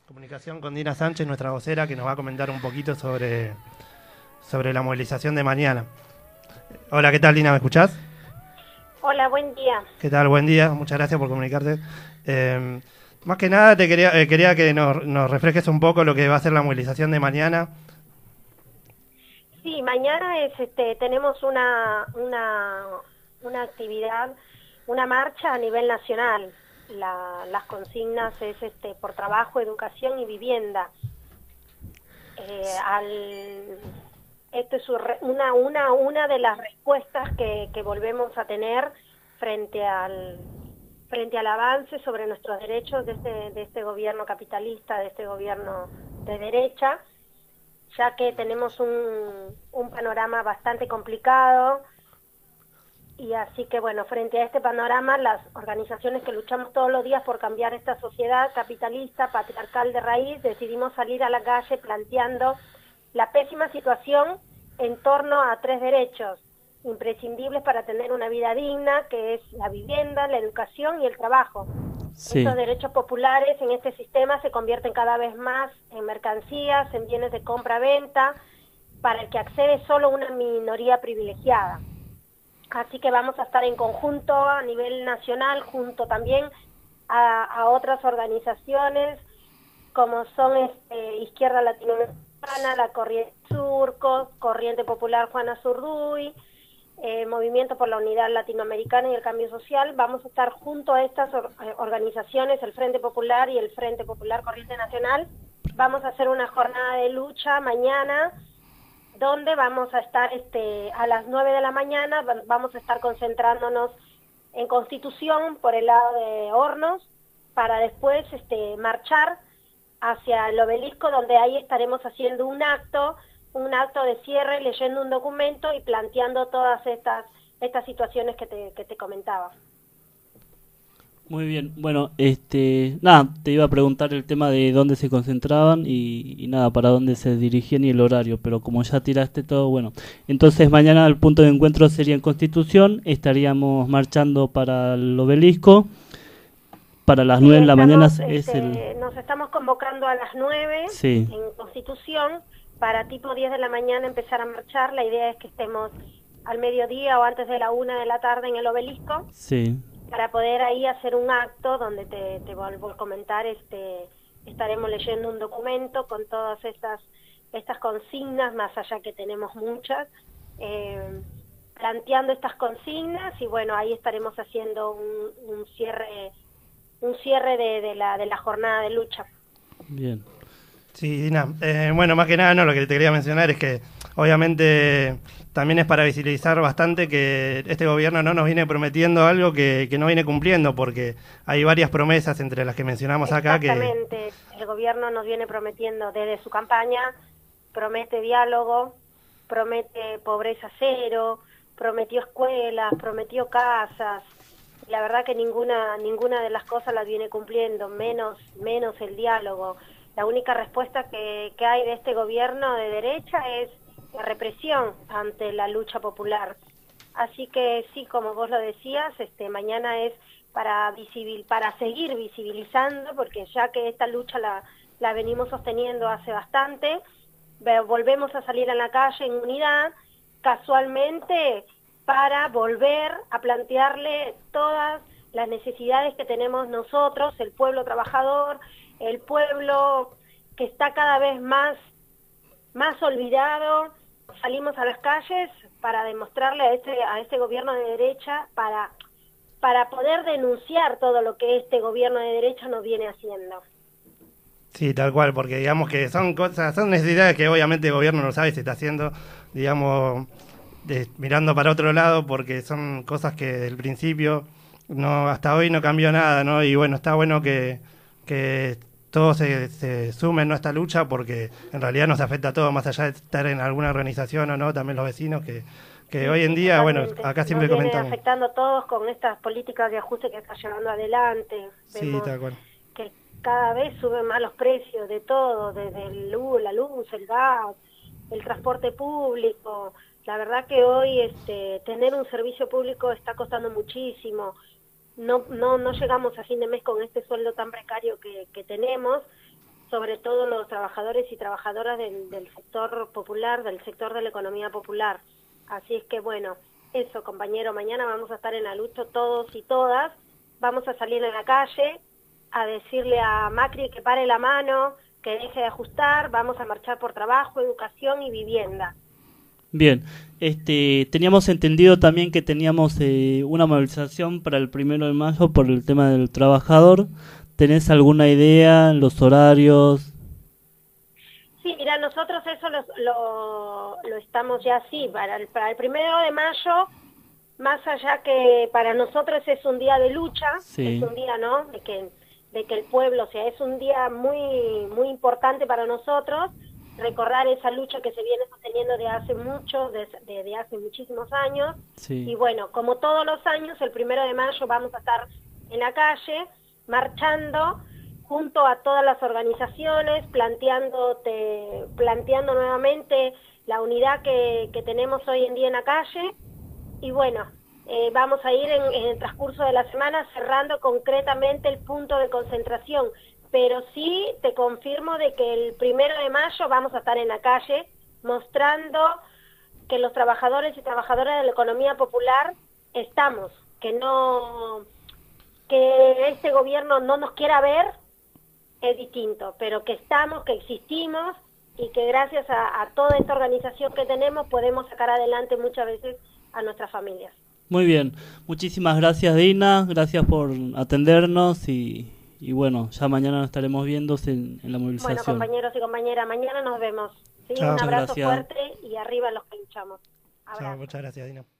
Comunicación con Dina Sánchez, nuestra vocera, que nos va a comentar un poquito sobre la movilización de mañana. Hola, ¿qué tal, Dina? ¿Me escuchás? Hola, buen día. ¿Qué tal? Buen día, muchas gracias por comunicarte. Más que nada, quería que nos refresques un poco lo que va a ser la movilización de mañana. Sí, mañana tenemos una actividad, una marcha a nivel nacional. Las consignas es por trabajo, educación y vivienda. Esto es una de las respuestas que volvemos a tener frente al avance sobre nuestros derechos de este gobierno capitalista, de este gobierno de derecha, ya que tenemos un panorama bastante complicado. Y así que, bueno, frente a este panorama, las organizaciones que luchamos todos los días por cambiar esta sociedad capitalista, patriarcal de raíz, decidimos salir a la calle planteando la pésima situación en torno a 3 derechos imprescindibles para tener una vida digna, que es la vivienda, la educación y el trabajo. Sí. Estos derechos populares en este sistema se convierten cada vez más en mercancías, en bienes de compra-venta, para el que accede solo una minoría privilegiada. Así que vamos a estar en conjunto a nivel nacional, junto también a otras organizaciones como son Izquierda Latinoamericana, la Corriente Surco, Corriente Popular Juana Zurduy, Movimiento por la Unidad Latinoamericana y el Cambio Social. Vamos a estar junto a estas organizaciones, el Frente Popular y el Frente Popular Corriente Nacional. Vamos a hacer una jornada de lucha mañana, donde vamos a estar a las 9 de la mañana, vamos a estar concentrándonos en Constitución por el lado de Hornos, para después marchar hacia el obelisco, donde ahí estaremos haciendo un acto de cierre, leyendo un documento y planteando todas estas situaciones que te comentaba. Muy bien, bueno, nada, te iba a preguntar el tema de dónde se concentraban y nada, para dónde se dirigían y el horario, pero como ya tiraste todo, bueno, entonces mañana el punto de encuentro sería en Constitución, estaríamos marchando para el obelisco, para las 9 de la mañana Nos estamos convocando a las 9 sí. En Constitución, para tipo 10 de la mañana empezar a marchar. La idea es que estemos al mediodía o antes de la 1 de la tarde en el obelisco. Sí. Para poder ahí hacer un acto donde te vuelvo a comentar, estaremos leyendo un documento con todas estas consignas, más allá que tenemos muchas, planteando estas consignas, y bueno, ahí estaremos haciendo un cierre de la jornada de lucha. Bien. Sí, Dina. Bueno, más que nada, no, lo que te quería mencionar es que obviamente también es para visibilizar bastante que este gobierno no nos viene prometiendo algo que no viene cumpliendo, porque hay varias promesas entre las que mencionamos acá. Exactamente, el gobierno nos viene prometiendo desde su campaña, promete diálogo, promete pobreza cero, prometió escuelas, prometió casas. La verdad que ninguna de las cosas las viene cumpliendo, menos el diálogo. La única respuesta que hay de este gobierno de derecha es la represión ante la lucha popular. Así que sí, como vos lo decías, mañana es para seguir visibilizando, porque ya que esta lucha la venimos sosteniendo hace bastante, volvemos a salir a la calle en unidad, casualmente para volver a plantearle todas las necesidades que tenemos nosotros, el pueblo trabajador, el pueblo que está cada vez más olvidado. Salimos a las calles para demostrarle a este gobierno de derecha, para poder denunciar todo lo que este gobierno de derecha nos viene haciendo. Sí, tal cual, porque digamos que son necesidades que obviamente el gobierno no sabe si está haciendo, digamos, mirando para otro lado, porque son cosas que del principio hasta hoy no cambió nada, ¿no? Y bueno, está bueno que todos se sumen a esta lucha, porque en realidad nos afecta a todos, más allá de estar en alguna organización o no, también los vecinos que sí, hoy en día, totalmente. Bueno, acá siempre nos viene comentamos. Afectando a todos con estas políticas de ajuste que está llevando adelante. Vemos sí, tal cual. Que cada vez suben más los precios de todo, desde la luz, el gas, el transporte público. La verdad que hoy tener un servicio público está costando muchísimo. No llegamos a fin de mes con este sueldo tan precario que tenemos, sobre todo los trabajadores y trabajadoras del sector popular, del sector de la economía popular. Así es que bueno, eso compañero, mañana vamos a estar en Alucho todos y todas, vamos a salir en la calle a decirle a Macri que pare la mano, que deje de ajustar, vamos a marchar por trabajo, educación y vivienda. Bien, teníamos entendido también que teníamos una movilización para el 1 de mayo por el tema del trabajador. ¿Tenés alguna idea, los horarios? Sí, mira, nosotros eso lo estamos ya así, para el 1 de mayo, más allá que para nosotros es un día de lucha, sí. Es un día, ¿no?, de que el pueblo, o sea, es un día muy, muy importante para nosotros, recordar esa lucha que se viene sosteniendo desde hace muchísimos años. Sí. Y bueno, como todos los años, el 1 de mayo vamos a estar en la calle, marchando junto a todas las organizaciones, planteando nuevamente la unidad que tenemos hoy en día en la calle. Y bueno, vamos a ir en el transcurso de la semana cerrando concretamente el punto de concentración. Pero sí te confirmo de que el 1 de mayo vamos a estar en la calle mostrando que los trabajadores y trabajadoras de la economía popular estamos, que este gobierno no nos quiera ver es distinto, pero que estamos, que existimos y que gracias a toda esta organización que tenemos podemos sacar adelante muchas veces a nuestras familias. Muy bien, muchísimas gracias Dina, gracias por atendernos y bueno, ya mañana nos estaremos viendo en la movilización. Bueno, compañeros y compañeras, mañana nos vemos. ¿Sí? Chao. Un abrazo Gracias. fuerte y arriba los que luchamos. Abrazo. Chao, muchas gracias, Dina.